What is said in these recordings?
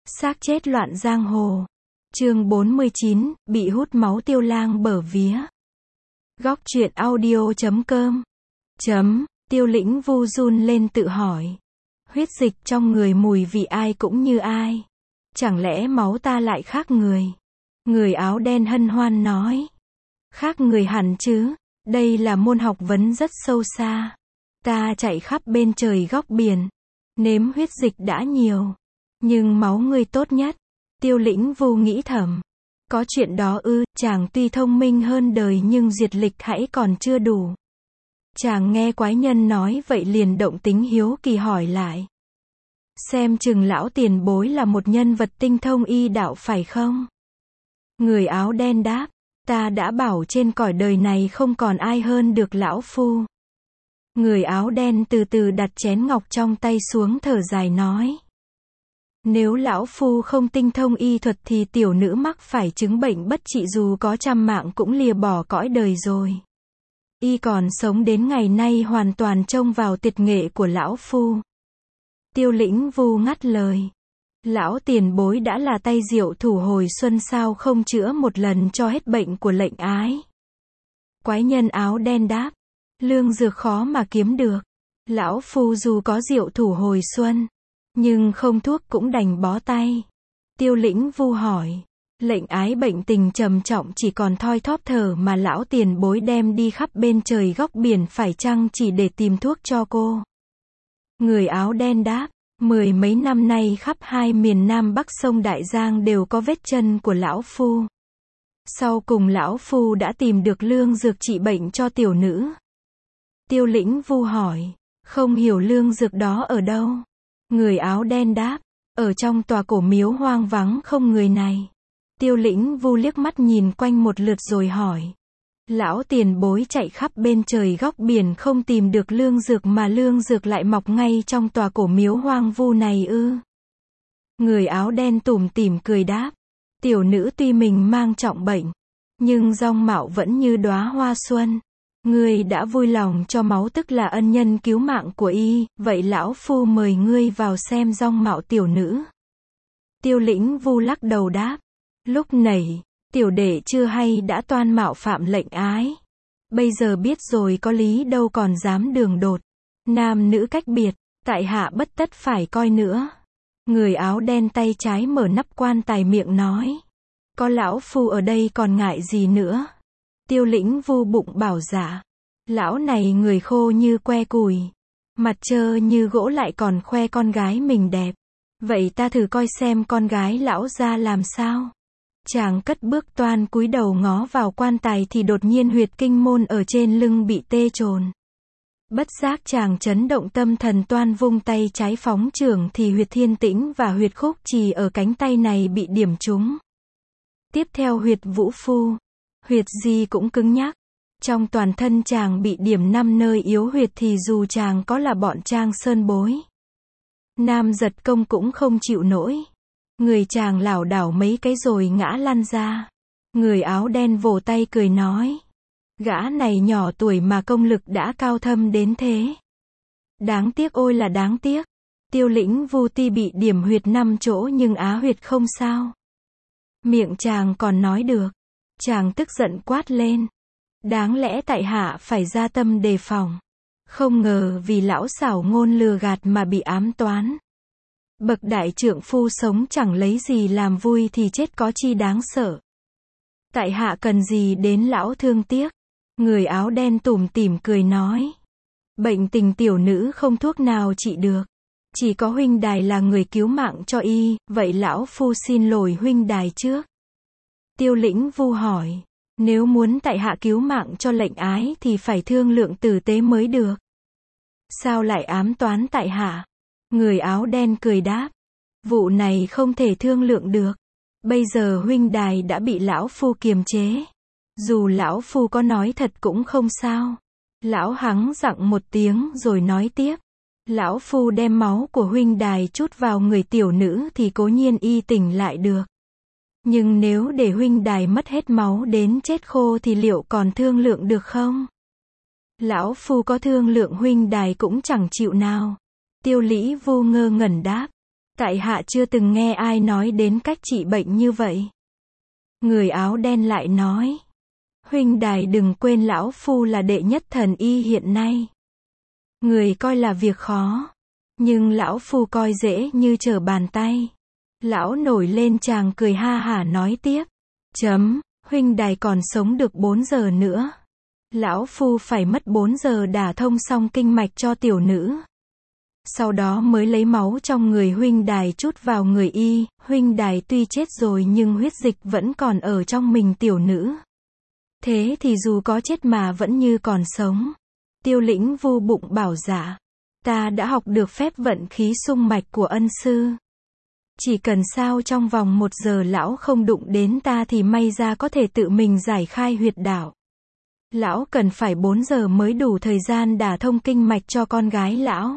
Xác chết loạn giang hồ. Chương 49, bị hút máu Tiêu Lang bở vía. Góc truyện audio.com. Tiêu Lĩnh Vu run lên tự hỏi. Huyết dịch trong người mùi vị ai cũng như ai. Chẳng lẽ máu ta lại khác người? Người áo đen hân hoan nói. Khác người hẳn chứ, đây là môn học vấn rất sâu xa. Ta chạy khắp bên trời góc biển. Nếm huyết dịch đã nhiều. Nhưng máu ngươi tốt nhất. Tiêu Lĩnh Vu nghĩ thầm. Có chuyện đó ư? Chàng tuy thông minh hơn đời nhưng duyệt lịch hãy còn chưa đủ. Chàng nghe quái nhân nói vậy liền động tính hiếu kỳ hỏi lại. Xem chừng lão tiền bối là một nhân vật tinh thông y đạo phải không? Người áo đen đáp. Ta đã bảo trên cõi đời này không còn ai hơn được lão phu. Người áo đen từ từ đặt chén ngọc trong tay xuống thở dài nói. Nếu lão phu không tinh thông y thuật thì tiểu nữ mắc phải chứng bệnh bất trị dù có trăm mạng cũng lìa bỏ cõi đời rồi. Y còn sống đến ngày nay hoàn toàn trông vào tuyệt nghệ của lão phu. Tiêu Lĩnh Vu ngắt lời. Lão tiền bối đã là tay diệu thủ hồi xuân sao không chữa một lần cho hết bệnh của lệnh ái? Quái nhân áo đen đáp. Lương dược khó mà kiếm được. Lão phu dù có diệu thủ hồi xuân, nhưng không thuốc cũng đành bó tay. Tiêu Lĩnh Vu hỏi. Lệnh ái bệnh tình trầm trọng chỉ còn thoi thóp thở mà lão tiền bối đem đi khắp bên trời góc biển phải chăng chỉ để tìm thuốc cho cô? Người áo đen đáp. 10 mấy năm nay khắp hai miền Nam Bắc sông Đại Giang đều có vết chân của lão phu. Sau cùng lão phu đã tìm được lương dược trị bệnh cho tiểu nữ. Tiêu Lĩnh Vu hỏi. Không hiểu lương dược đó ở đâu? Người áo đen đáp. Ở trong tòa cổ miếu hoang vắng không người này. Tiêu Lĩnh Vu liếc mắt nhìn quanh một lượt rồi hỏi. Lão tiền bối chạy khắp bên trời góc biển không tìm được lương dược mà lương dược lại mọc ngay trong tòa cổ miếu hoang vu này ư? Người áo đen tủm tỉm cười đáp. Tiểu nữ tuy mình mang trọng bệnh, nhưng dong mạo vẫn như đóa hoa xuân. Ngươi đã vui lòng cho máu tức là ân nhân cứu mạng của y, vậy lão phu mời ngươi vào xem dong mạo tiểu nữ. Tiêu Lĩnh Vu lắc đầu đáp. Lúc này, tiểu đệ chưa hay đã toan mạo phạm lệnh ái. Bây giờ biết rồi có lý đâu còn dám đường đột. Nam nữ cách biệt, tại hạ bất tất phải coi nữa. Người áo đen tay trái mở nắp quan tài miệng nói. Có lão phu ở đây còn ngại gì nữa? Tiêu Lĩnh Vu bụng bảo dạ. Lão này người khô như que củi, mặt trơ như gỗ lại còn khoe con gái mình đẹp. Vậy ta thử coi xem con gái lão ra làm sao. Chàng cất bước toan cúi đầu ngó vào quan tài thì đột nhiên huyệt kinh môn ở trên lưng bị tê chồn. Bất giác chàng chấn động tâm thần toan vung tay trái phóng chưởng thì huyệt thiên tĩnh và huyệt khúc trì ở cánh tay này bị điểm trúng. Tiếp theo huyệt vũ phu, huyệt di cũng cứng nhắc. Trong toàn thân chàng bị điểm 5 nơi yếu huyệt thì dù chàng có là bọn Trang Sơn bối, Nam Giật Công cũng không chịu nổi. Người chàng lảo đảo mấy cái rồi ngã lăn ra. Người áo đen vỗ tay cười nói. Gã này nhỏ tuổi mà công lực đã cao thâm đến thế. Đáng tiếc ôi là đáng tiếc. Tiêu Lĩnh Vu tuy bị điểm huyệt 5 chỗ nhưng á huyệt không sao. Miệng chàng còn nói được. Chàng tức giận quát lên. Đáng lẽ tại hạ phải ra tâm đề phòng. Không ngờ vì lão xảo ngôn lừa gạt mà bị ám toán. Bậc đại trượng phu sống chẳng lấy gì làm vui thì chết có chi đáng sợ. Tại hạ cần gì đến lão thương tiếc. Người áo đen tủm tỉm cười nói. Bệnh tình tiểu nữ không thuốc nào trị được. Chỉ có huynh đài là người cứu mạng cho y, vậy lão phu xin lỗi huynh đài trước. Tiêu Lĩnh Vu hỏi. Nếu muốn tại hạ cứu mạng cho lệnh ái thì phải thương lượng tử tế mới được. Sao lại ám toán tại hạ? Người áo đen cười đáp. Vụ này không thể thương lượng được. Bây giờ huynh đài đã bị lão phu kiềm chế. Dù lão phu có nói thật cũng không sao. Lão hắng giọng một tiếng rồi nói tiếp. Lão phu đem máu của huynh đài chút vào người tiểu nữ thì cố nhiên y tỉnh lại được. Nhưng nếu để huynh đài mất hết máu đến chết khô thì liệu còn thương lượng được không? Lão phu có thương lượng huynh đài cũng chẳng chịu nào. Tiêu Lĩnh Vu ngơ ngẩn đáp. Tại hạ chưa từng nghe ai nói đến cách trị bệnh như vậy. Người áo đen lại nói. Huynh đài đừng quên lão phu là đệ nhất thần y hiện nay. Người coi là việc khó. Nhưng lão phu coi dễ như trở bàn tay. Lão nổi lên chàng cười ha hả nói tiếp. Huynh đài còn sống được 4 giờ nữa. Lão phu phải mất 4 giờ đả thông xong kinh mạch cho tiểu nữ. Sau đó mới lấy máu trong người huynh đài chút vào người y. Huynh đài tuy chết rồi nhưng huyết dịch vẫn còn ở trong mình tiểu nữ. Thế thì dù có chết mà vẫn như còn sống. Tiêu Lĩnh Vu bụng bảo dạ. Ta đã học được phép vận khí xung mạch của ân sư. Chỉ cần sao trong vòng 1 giờ lão không đụng đến ta thì may ra có thể tự mình giải khai huyệt đạo. Lão cần phải 4 giờ mới đủ thời gian đả thông kinh mạch cho con gái lão.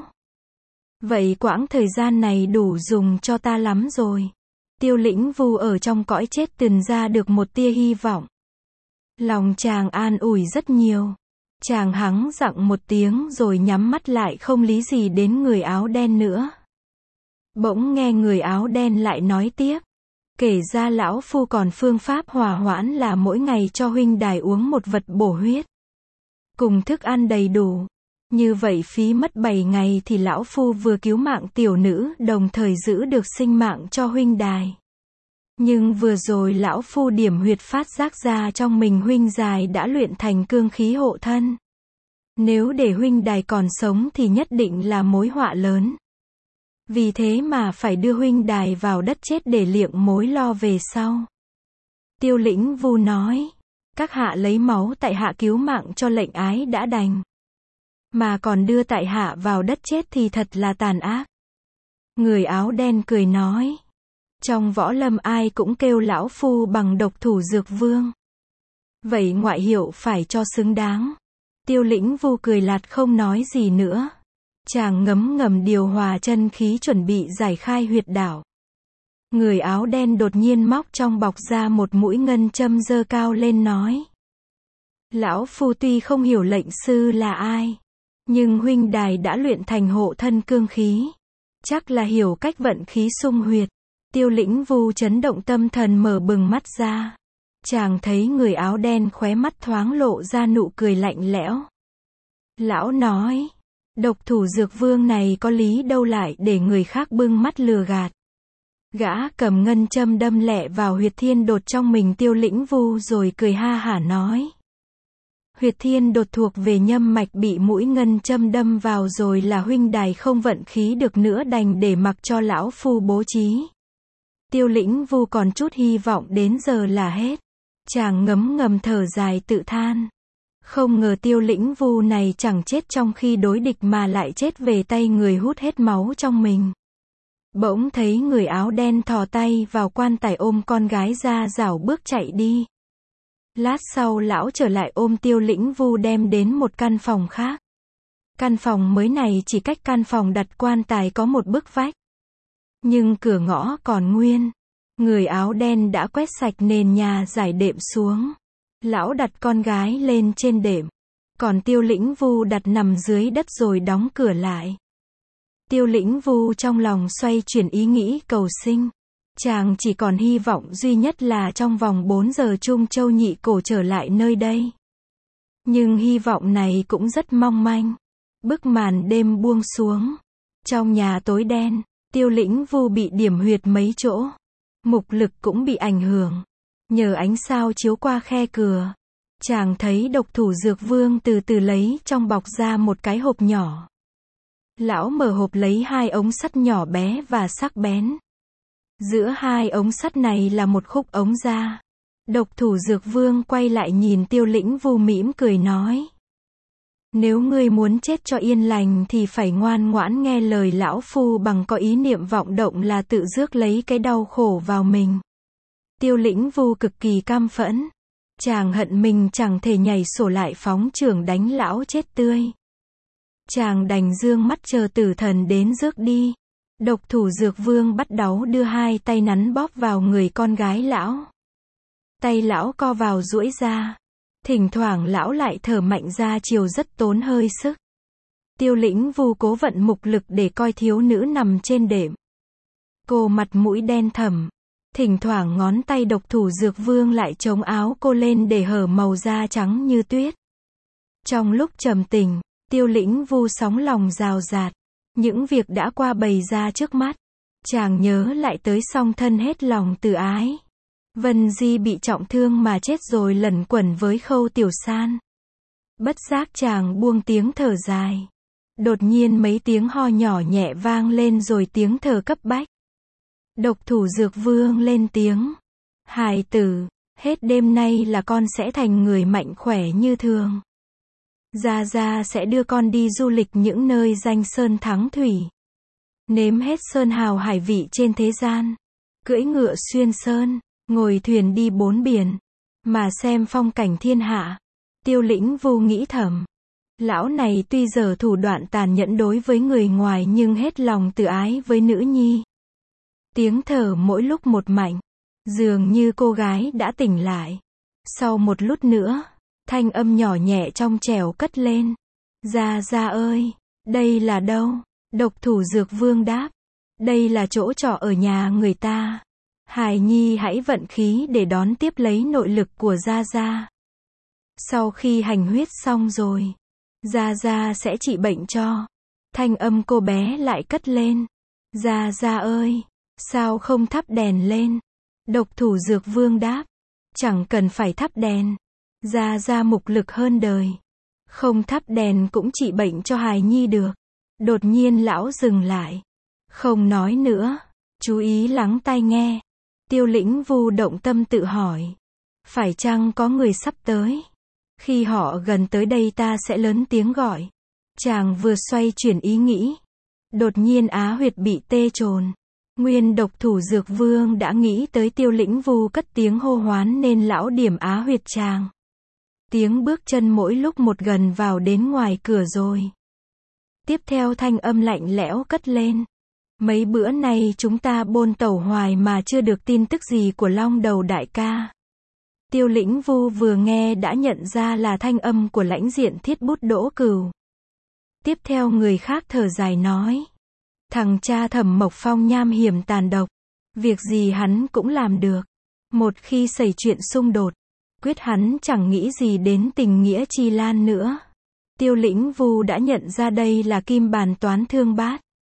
Vậy quãng thời gian này đủ dùng cho ta lắm rồi. Tiêu Lĩnh Vu ở trong cõi chết tìm ra được một tia hy vọng. Lòng chàng an ủi rất nhiều. Chàng hắng giọng một tiếng rồi nhắm mắt lại không lý gì đến người áo đen nữa. Bỗng nghe người áo đen lại nói tiếp. Kể ra lão phu còn phương pháp hòa hoãn là mỗi ngày cho huynh đài uống một vật bổ huyết. Cùng thức ăn đầy đủ. Như vậy phí mất 7 ngày thì lão phu vừa cứu mạng tiểu nữ đồng thời giữ được sinh mạng cho huynh đài. Nhưng vừa rồi lão phu điểm huyệt phát giác ra trong mình huynh đài đã luyện thành cương khí hộ thân. Nếu để huynh đài còn sống thì nhất định là mối họa lớn. Vì thế mà phải đưa huynh đài vào đất chết để liệng mối lo về sau. Tiêu Lĩnh Vu nói. Các hạ lấy máu tại hạ cứu mạng cho lệnh ái đã đành. Mà còn đưa tại hạ vào đất chết thì thật là tàn ác. Người áo đen cười nói. Trong võ lâm ai cũng kêu lão phu bằng độc thủ dược vương. Vậy ngoại hiệu phải cho xứng đáng. Tiêu Lĩnh Vu cười lạt không nói gì nữa. Chàng ngấm ngầm điều hòa chân khí chuẩn bị giải khai huyệt đạo. Người áo đen đột nhiên móc trong bọc ra một mũi ngân châm giơ cao lên nói. Lão phu tuy không hiểu lệnh sư là ai. Nhưng huynh đài đã luyện thành hộ thân cương khí. Chắc là hiểu cách vận khí xung huyệt. Tiêu Lĩnh Vu chấn động tâm thần mở bừng mắt ra. Chàng thấy người áo đen khóe mắt thoáng lộ ra nụ cười lạnh lẽo. Lão nói. Độc thủ dược vương này có lý đâu lại để người khác bưng mắt lừa gạt. Gã cầm ngân châm đâm lẹ vào huyệt thiên đột trong mình Tiêu Lĩnh Vu rồi cười ha hả nói. Huyệt thiên đột thuộc về nhâm mạch bị mũi ngân châm đâm vào rồi là huynh đài không vận khí được nữa đành để mặc cho lão phu bố trí. Tiêu Lĩnh Vu còn chút hy vọng đến giờ là hết. Chàng ngấm ngầm thở dài tự than. Không ngờ Tiêu Lĩnh Vu này chẳng chết trong khi đối địch mà lại chết về tay người hút hết máu trong mình. Bỗng thấy người áo đen thò tay vào quan tài ôm con gái ra rảo bước chạy đi. Lát sau lão trở lại ôm Tiêu Lĩnh Vu đem đến một căn phòng khác. Căn phòng mới này chỉ cách căn phòng đặt quan tài có một bức vách. Nhưng cửa ngõ còn nguyên. Người áo đen đã quét sạch nền nhà giải đệm xuống. Lão đặt con gái lên trên đệm. Còn Tiêu Lĩnh Vu đặt nằm dưới đất rồi đóng cửa lại. Tiêu Lĩnh Vu trong lòng xoay chuyển ý nghĩ cầu sinh. Chàng chỉ còn hy vọng duy nhất là trong vòng 4 giờ Trung Châu Nhị Cổ trở lại nơi đây. Nhưng hy vọng này cũng rất mong manh. Bức màn đêm buông xuống. Trong nhà tối đen, Tiêu Lĩnh Vu bị điểm huyệt mấy chỗ. Mục lực cũng bị ảnh hưởng. Nhờ ánh sao chiếu qua khe cửa, chàng thấy độc thủ dược vương từ từ lấy trong bọc ra một cái hộp nhỏ. Lão mở hộp lấy 2 ống sắt nhỏ bé và sắc bén. Giữa 2 ống sắt này là một khúc ống da. Độc thủ dược vương quay lại nhìn Tiêu Lĩnh Vu mỉm cười nói. Nếu ngươi muốn chết cho yên lành thì phải ngoan ngoãn nghe lời lão phu bằng có ý niệm vọng động là tự rước lấy cái đau khổ vào mình. Tiêu Lĩnh Vu cực kỳ căm phẫn. Chàng hận mình chẳng thể nhảy sổ lại phóng chưởng đánh lão chết tươi. Chàng đành dương mắt chờ tử thần đến rước đi. Độc thủ dược vương bắt dáu đưa 2 tay nắn bóp vào người con gái lão. Tay lão co vào duỗi ra. Thỉnh thoảng lão lại thở mạnh ra chiều rất tốn hơi sức. Tiêu Lĩnh Vu cố vận mục lực để coi thiếu nữ nằm trên đệm. Cô mặt mũi đen thẳm. Thỉnh thoảng ngón tay độc thủ dược vương lại chống áo cô lên để hở màu da trắng như tuyết. Trong lúc trầm tình, Tiêu Lĩnh Vu sóng lòng rào rạt. Những việc đã qua bày ra trước mắt. Chàng nhớ lại tới song thân hết lòng từ ái. Vân Di bị trọng thương mà chết rồi lẩn quẩn với Khâu Tiểu San. Bất giác chàng buông tiếng thở dài. Đột nhiên mấy tiếng ho nhỏ nhẹ vang lên rồi tiếng thở cấp bách. Độc thủ dược vương lên tiếng. Hài tử, hết đêm nay là con sẽ thành người mạnh khỏe như thường. Gia Gia sẽ đưa con đi du lịch những nơi danh sơn thắng thủy. Nếm hết sơn hào hải vị trên thế gian. Cưỡi ngựa xuyên sơn, ngồi thuyền đi bốn biển. Mà xem phong cảnh thiên hạ. Tiêu Lĩnh Vu nghĩ thầm. Lão này tuy giờ thủ đoạn tàn nhẫn đối với người ngoài nhưng hết lòng từ ái với nữ nhi. Tiếng thở mỗi lúc một mạnh. Dường như cô gái đã tỉnh lại. Sau một lúc nữa, thanh âm nhỏ nhẹ trong trẻo cất lên. Gia Gia ơi, đây là đâu? Độc thủ dược vương đáp. Đây là chỗ trọ ở nhà người ta. Hài nhi hãy vận khí để đón tiếp lấy nội lực của Gia Gia. Sau khi hành huyết xong rồi, Gia Gia sẽ trị bệnh cho. Thanh âm cô bé lại cất lên. Gia Gia ơi, sao không thắp đèn lên? Độc thủ dược vương đáp. Chẳng cần phải thắp đèn. Gia Gia mục lực hơn đời. Không thắp đèn cũng trị bệnh cho hài nhi được. Đột nhiên lão dừng lại. Không nói nữa. Chú ý lắng tai nghe. Tiêu Lĩnh Vu động tâm tự hỏi. Phải chăng có người sắp tới? Khi họ gần tới đây ta sẽ lớn tiếng gọi. Chàng vừa xoay chuyển ý nghĩ. Đột nhiên á huyệt bị tê chồn. Nguyên độc thủ dược vương đã nghĩ tới Tiêu Lĩnh Vu cất tiếng hô hoán nên lão điểm á huyệt chàng. Tiếng bước chân mỗi lúc một gần vào đến ngoài cửa rồi. Tiếp theo thanh âm lạnh lẽo cất lên. Mấy bữa nay chúng ta bôn tẩu hoài mà chưa được tin tức gì của Long Đầu đại ca. Tiêu Lĩnh Vu vừa nghe đã nhận ra là thanh âm của lãnh diện Thiết Bút Đỗ Cửu. Tiếp theo người khác thở dài nói. Thằng cha Thẩm Mộc Phong nham hiểm tàn độc. Việc gì hắn cũng làm được. Một khi xảy chuyện xung đột, quyết hắn chẳng nghĩ gì đến tình nghĩa chi lan nữa. Tiêu Lĩnh Vu đã nhận ra đây là kim bàn toán thương bát.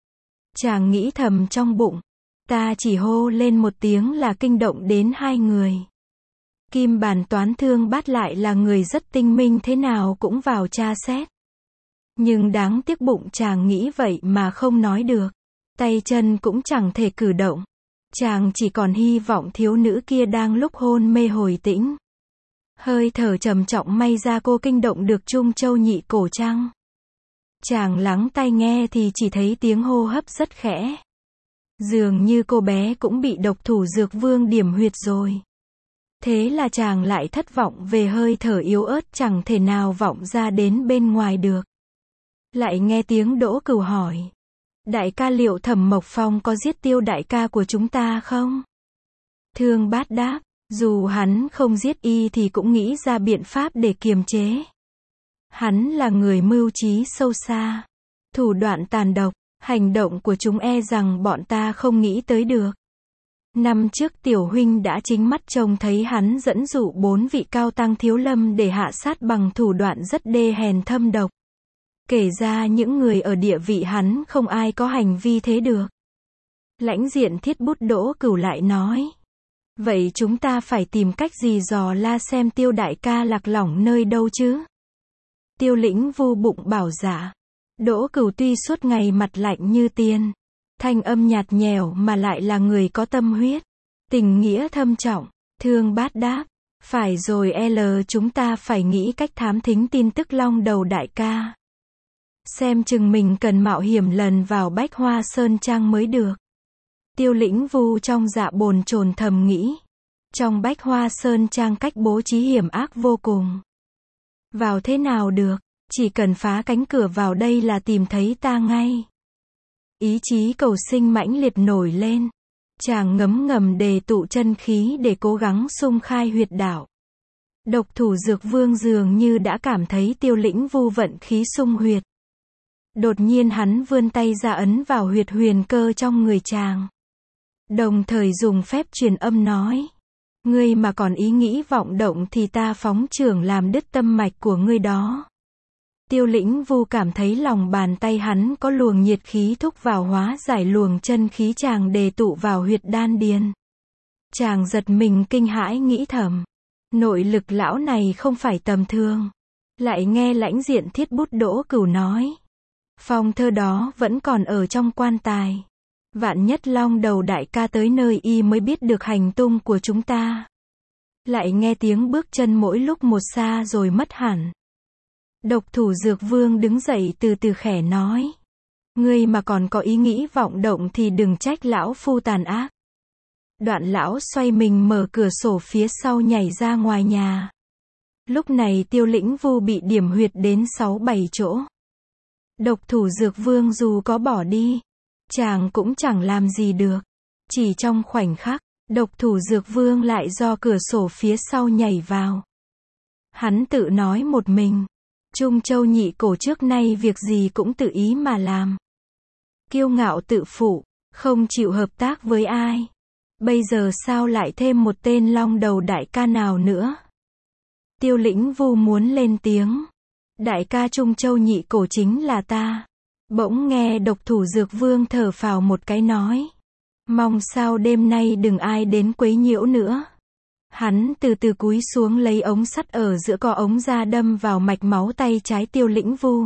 Chàng nghĩ thầm trong bụng. Ta chỉ hô lên một tiếng là kinh động đến hai người. Kim bàn toán thương bát lại là người rất tinh minh thế nào cũng vào tra xét. Nhưng đáng tiếc bụng chàng nghĩ vậy mà không nói được. Tay chân cũng chẳng thể cử động. Chàng chỉ còn hy vọng thiếu nữ kia đang lúc hôn mê hồi tĩnh. Hơi thở trầm trọng may ra cô kinh động được Trung Châu nhị cổ trăng. Chàng lắng tai nghe thì chỉ thấy tiếng hô hấp rất khẽ. Dường như cô bé cũng bị độc thủ dược vương điểm huyệt rồi. Thế là chàng lại thất vọng về hơi thở yếu ớt chẳng thể nào vọng ra đến bên ngoài được. Lại nghe tiếng Đỗ Cửu hỏi. Đại ca liệu Thẩm Mộc Phong có giết Tiêu đại ca của chúng ta không? Thương Bát đáp. Dù hắn không giết y thì cũng nghĩ ra biện pháp để kiềm chế. Hắn là người mưu trí sâu xa. Thủ đoạn tàn độc, hành động của chúng e rằng bọn ta không nghĩ tới được. Năm trước tiểu huynh đã chính mắt trông thấy hắn dẫn dụ 4 vị cao tăng thiếu lâm để hạ sát bằng thủ đoạn rất đê hèn thâm độc. Kể ra những người ở địa vị hắn không ai có hành vi thế được. Lãnh diện Thiết Bút Đỗ Cửu lại nói. Vậy chúng ta phải tìm cách gì dò la xem Tiêu đại ca lạc lõng nơi đâu chứ? Tiêu Lĩnh Vu bụng bảo dạ. Đỗ Cửu tuy suốt ngày mặt lạnh như tiền. Thanh âm nhạt nhẽo mà lại là người có tâm huyết. Tình nghĩa thâm trọng. Thương Bát đáp. Phải rồi chúng ta phải nghĩ cách thám thính tin tức Long Đầu đại ca. Xem chừng mình cần mạo hiểm lần vào Bách Hoa Sơn Trang mới được. Tiêu Lĩnh Vu trong dạ bồn chồn thầm nghĩ. Trong Bách Hoa Sơn Trang cách bố trí hiểm ác vô cùng. Vào thế nào được, chỉ cần phá cánh cửa vào đây là tìm thấy ta ngay. Ý chí cầu sinh mãnh liệt nổi lên. Chàng ngấm ngầm đề tụ chân khí để cố gắng xung khai huyệt đạo. Độc thủ dược vương dường như đã cảm thấy Tiêu Lĩnh Vu vận khí xung huyệt. Đột nhiên hắn vươn tay ra ấn vào huyệt huyền cơ trong người chàng. Đồng thời dùng phép truyền âm nói. Ngươi mà còn ý nghĩ vọng động thì ta phóng chưởng làm đứt tâm mạch của ngươi đó. Tiêu Lĩnh Vu cảm thấy lòng bàn tay hắn có luồng nhiệt khí thúc vào hóa giải luồng chân khí chàng đề tụ vào huyệt đan điền. Chàng giật mình kinh hãi nghĩ thầm. Nội lực lão này không phải tầm thường. Lại nghe lãnh diện Thiết Bút Đỗ Cửu nói. Phong thơ đó vẫn còn ở trong quan tài. Vạn nhất Long Đầu đại ca tới nơi y mới biết được hành tung của chúng ta. Lại nghe tiếng bước chân mỗi lúc một xa rồi mất hẳn. Độc Thủ Dược Vương đứng dậy từ từ khẽ nói. Ngươi mà còn có ý nghĩ vọng động thì đừng trách lão phu tàn ác. Đoạn lão xoay mình mở cửa sổ phía sau nhảy ra ngoài nhà. Lúc này Tiêu Lĩnh Vu bị điểm huyệt đến 6-7 chỗ. Độc Thủ Dược Vương dù có bỏ đi, chàng cũng chẳng làm gì được. Chỉ trong khoảnh khắc, Độc Thủ Dược Vương lại do cửa sổ phía sau nhảy vào. Hắn tự nói một mình. Trung Châu Nhị Cổ trước nay việc gì cũng tự ý mà làm. Kiêu ngạo tự phụ, không chịu hợp tác với ai. Bây giờ sao lại thêm một tên Long Đầu đại ca nào nữa? Tiêu Lĩnh Vu muốn lên tiếng. Đại ca Trung Châu Nhị Cổ chính là ta. Bỗng nghe Độc Thủ Dược Vương thở phào một cái nói. Mong sao đêm nay đừng ai đến quấy nhiễu nữa. Hắn từ từ cúi xuống lấy ống sắt ở giữa co ống ra đâm vào mạch máu tay trái Tiêu Lĩnh Vu.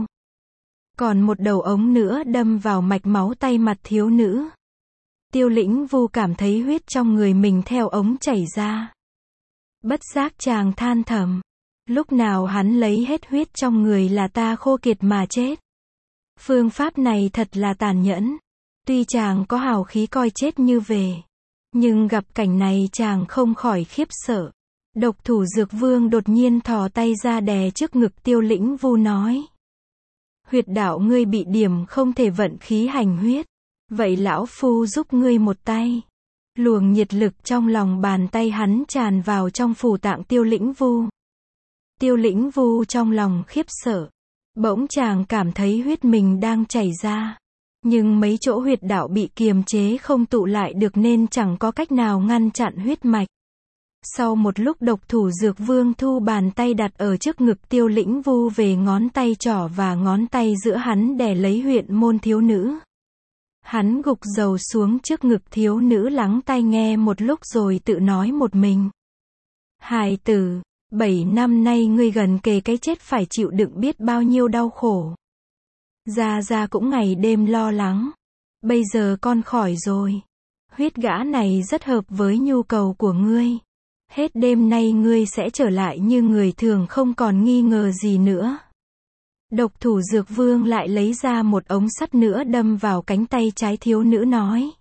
Còn một đầu ống nữa đâm vào mạch máu tay mặt thiếu nữ. Tiêu Lĩnh Vu cảm thấy huyết trong người mình theo ống chảy ra. Bất giác chàng than thầm. Lúc nào hắn lấy hết huyết trong người là ta khô kiệt mà chết. Phương pháp này thật là tàn nhẫn. Tuy chàng có hào khí coi chết như về. Nhưng gặp cảnh này chàng không khỏi khiếp sợ. Độc Thủ Dược Vương đột nhiên thò tay ra đè trước ngực Tiêu Lĩnh Vu nói. Huyệt đạo ngươi bị điểm không thể vận khí hành huyết. Vậy lão phu giúp ngươi một tay. Luồng nhiệt lực trong lòng bàn tay hắn tràn vào trong phủ tạng Tiêu Lĩnh Vu. Tiêu Lĩnh Vu trong lòng khiếp sợ. Bỗng chàng cảm thấy huyết mình đang chảy ra. Nhưng mấy chỗ huyệt đạo bị kiềm chế không tụ lại được nên chẳng có cách nào ngăn chặn huyết mạch. Sau một lúc Độc Thủ Dược Vương thu bàn tay đặt ở trước ngực Tiêu Lĩnh Vu về ngón tay trỏ và ngón tay giữa hắn đè lấy huyệt môn thiếu nữ. Hắn gục dầu xuống trước ngực thiếu nữ lắng tai nghe một lúc rồi tự nói một mình. Hài tử, 7 năm nay ngươi gần kề cái chết phải chịu đựng biết bao nhiêu đau khổ. Gia Gia cũng ngày đêm lo lắng. Bây giờ con khỏi rồi. Huyết gã này rất hợp với nhu cầu của ngươi. Hết đêm nay ngươi sẽ trở lại như người thường không còn nghi ngờ gì nữa. Độc Thủ Dược Vương lại lấy ra một ống sắt nữa đâm vào cánh tay trái thiếu nữ nói.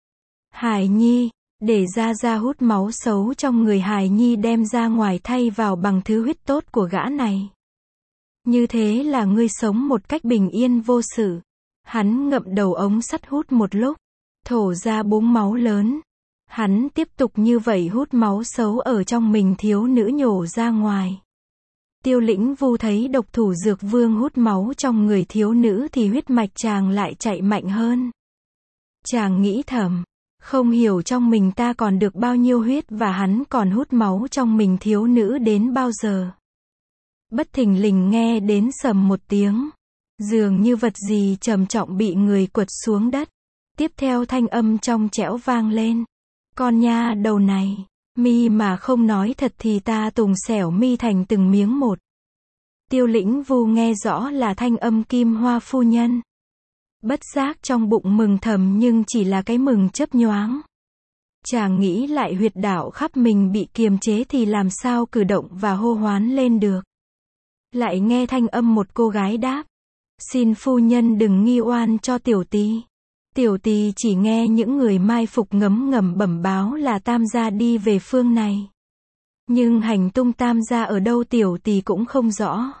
Hải Nhi, để Gia Gia hút máu xấu trong người Hải Nhi đem ra ngoài thay vào bằng thứ huyết tốt của gã này. Như thế là ngươi sống một cách bình yên vô sự. Hắn ngậm đầu ống sắt hút một lúc, thổ ra búng máu lớn. Hắn tiếp tục như vậy hút máu xấu ở trong mình thiếu nữ nhổ ra ngoài. Tiêu Lĩnh Vu thấy Độc Thủ Dược Vương hút máu trong người thiếu nữ thì huyết mạch chàng lại chạy mạnh hơn. Chàng nghĩ thầm, không hiểu trong mình ta còn được bao nhiêu huyết và hắn còn hút máu trong mình thiếu nữ đến bao giờ. Bất thình lình nghe đến sầm một tiếng. Dường như vật gì trầm trọng bị người quật xuống đất. Tiếp theo thanh âm trong trẻo vang lên. Con nha đầu này, mi mà không nói thật thì ta tùng xẻo mi thành từng miếng một. Tiêu Lĩnh Vu nghe rõ là thanh âm Kim Hoa phu nhân. Bất giác trong bụng mừng thầm nhưng chỉ là cái mừng chớp nhoáng. Chàng nghĩ lại huyệt đạo khắp mình bị kiềm chế thì làm sao cử động và hô hoán lên được. Lại nghe thanh âm một cô gái đáp. Xin phu nhân đừng nghi oan cho tiểu tỳ. Tiểu tỳ chỉ nghe những người mai phục ngấm ngầm bẩm báo là Tam gia đi về phương này. Nhưng hành tung Tam gia ở đâu tiểu tỳ cũng không rõ.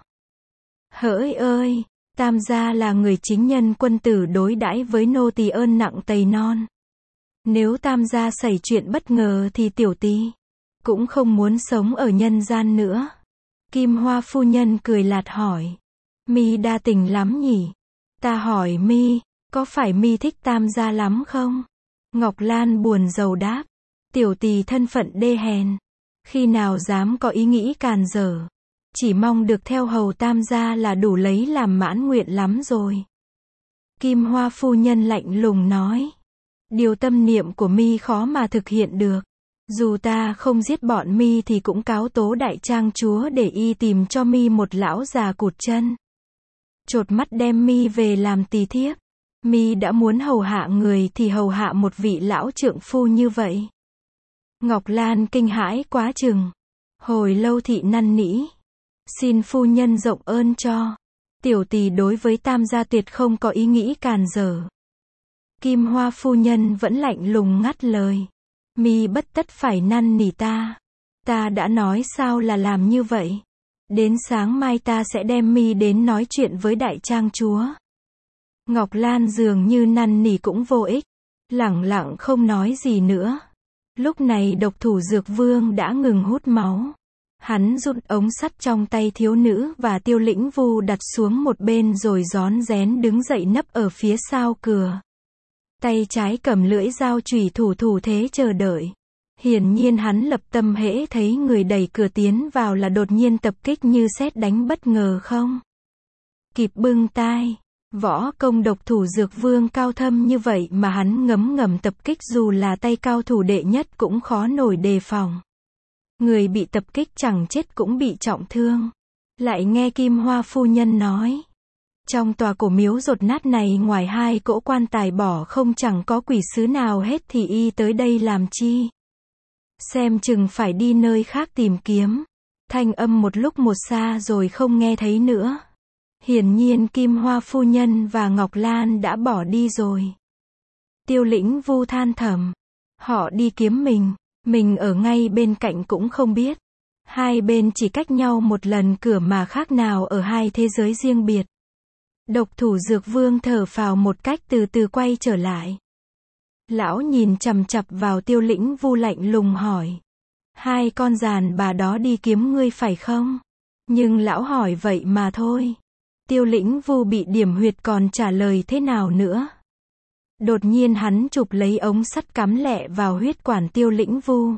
Hỡi ơi, Tam gia là người chính nhân quân tử đối đãi với nô tỳ ơn nặng tày non. Nếu Tam gia xảy chuyện bất ngờ thì tiểu tỳ cũng không muốn sống ở nhân gian nữa. Kim Hoa phu nhân cười lạt hỏi. Mi đa tình lắm nhỉ? Ta hỏi mi, có phải mi thích Tam gia lắm không? Ngọc Lan buồn rầu đáp. Tiểu tỳ thân phận đê hèn. Khi nào dám có ý nghĩ càn dở. Chỉ mong được theo hầu tam gia là đủ lấy làm mãn nguyện lắm rồi. Kim Hoa phu nhân lạnh lùng nói. Điều tâm niệm của mi khó mà thực hiện được. Dù ta không giết bọn mi thì cũng cáo tố đại trang chúa để y tìm cho mi một lão già cụt chân. Chột mắt đem mi về làm tỳ thiếp. Mi đã muốn hầu hạ người thì hầu hạ một vị lão trượng phu như vậy. Ngọc Lan kinh hãi quá chừng. Hồi lâu thị năn nỉ. Xin phu nhân rộng ơn cho. Tiểu tỳ đối với tam gia tuyệt không có ý nghĩ càn dở. Kim Hoa phu nhân vẫn lạnh lùng ngắt lời. Mi bất tất phải năn nỉ ta. Ta đã nói sao là làm như vậy. Đến sáng mai ta sẽ đem mi đến nói chuyện với đại trang chúa. Ngọc Lan dường như năn nỉ cũng vô ích. Lẳng lặng không nói gì nữa. Lúc này độc thủ Dược Vương đã ngừng hút máu. Hắn rút ống sắt trong tay thiếu nữ và Tiêu Lĩnh Vu đặt xuống một bên rồi rón rén đứng dậy nấp ở phía sau cửa. Tay trái cầm lưỡi dao chủy thủ thế chờ đợi. Hiển nhiên hắn lập tâm hễ thấy người đẩy cửa tiến vào là đột nhiên tập kích như sét đánh bất ngờ không kịp bưng tai. Võ công độc thủ Dược Vương cao thâm như vậy mà hắn ngấm ngầm tập kích dù là tay cao thủ đệ nhất cũng khó nổi đề phòng. Người bị tập kích chẳng chết cũng bị trọng thương. Lại nghe Kim Hoa phu nhân nói. Trong tòa cổ miếu dột nát này ngoài hai cỗ quan tài bỏ không chẳng có quỷ sứ nào hết thì y tới đây làm chi? Xem chừng phải đi nơi khác tìm kiếm. Thanh âm một lúc một xa rồi không nghe thấy nữa. Hiển nhiên Kim Hoa phu nhân và Ngọc Lan đã bỏ đi rồi. Tiêu Lĩnh Vu than thầm. Họ đi kiếm mình ở ngay bên cạnh cũng không biết. Hai bên chỉ cách nhau một lần cửa mà khác nào ở hai thế giới riêng biệt. Độc thủ Dược Vương thở phào một cách từ từ quay trở lại. Lão nhìn chằm chằm vào Tiêu Lĩnh Vu lạnh lùng hỏi. Hai con giàn bà đó đi kiếm ngươi phải không? Nhưng lão hỏi vậy mà thôi. Tiêu Lĩnh Vu bị điểm huyệt còn trả lời thế nào nữa? Đột nhiên hắn chụp lấy ống sắt cắm lẹ vào huyết quản Tiêu Lĩnh Vu.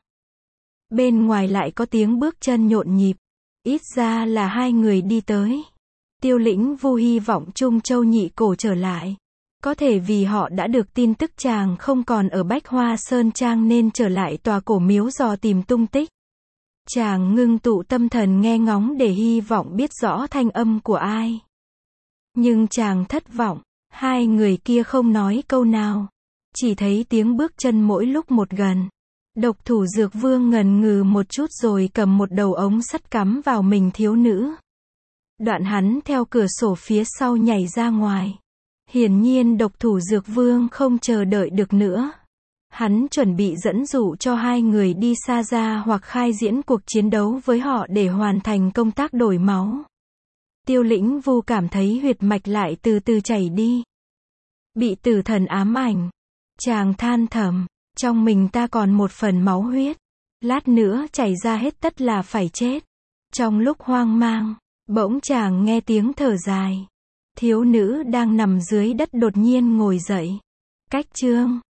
Bên ngoài lại có tiếng bước chân nhộn nhịp. Ít ra là hai người đi tới. Tiêu Lĩnh Vu hy vọng Trung Châu Nhị Cổ trở lại. Có thể vì họ đã được tin tức chàng không còn ở Bách Hoa Sơn Trang nên trở lại tòa cổ miếu dò tìm tung tích. Chàng ngưng tụ tâm thần nghe ngóng để hy vọng biết rõ thanh âm của ai. Nhưng chàng thất vọng. Hai người kia không nói câu nào. Chỉ thấy tiếng bước chân mỗi lúc một gần. Độc thủ Dược Vương ngần ngừ một chút rồi cầm một đầu ống sắt cắm vào mình thiếu nữ. Đoạn hắn theo cửa sổ phía sau nhảy ra ngoài. Hiển nhiên độc thủ Dược Vương không chờ đợi được nữa. Hắn chuẩn bị dẫn dụ cho hai người đi xa ra hoặc khai diễn cuộc chiến đấu với họ để hoàn thành công tác đổi máu. Tiêu Lĩnh Vu cảm thấy huyệt mạch lại từ từ chảy đi. Bị tử thần ám ảnh. Chàng than thầm, trong mình ta còn một phần máu huyết. Lát nữa chảy ra hết tất là phải chết. Trong lúc hoang mang, bỗng chàng nghe tiếng thở dài. Thiếu nữ đang nằm dưới đất đột nhiên ngồi dậy. Cách chương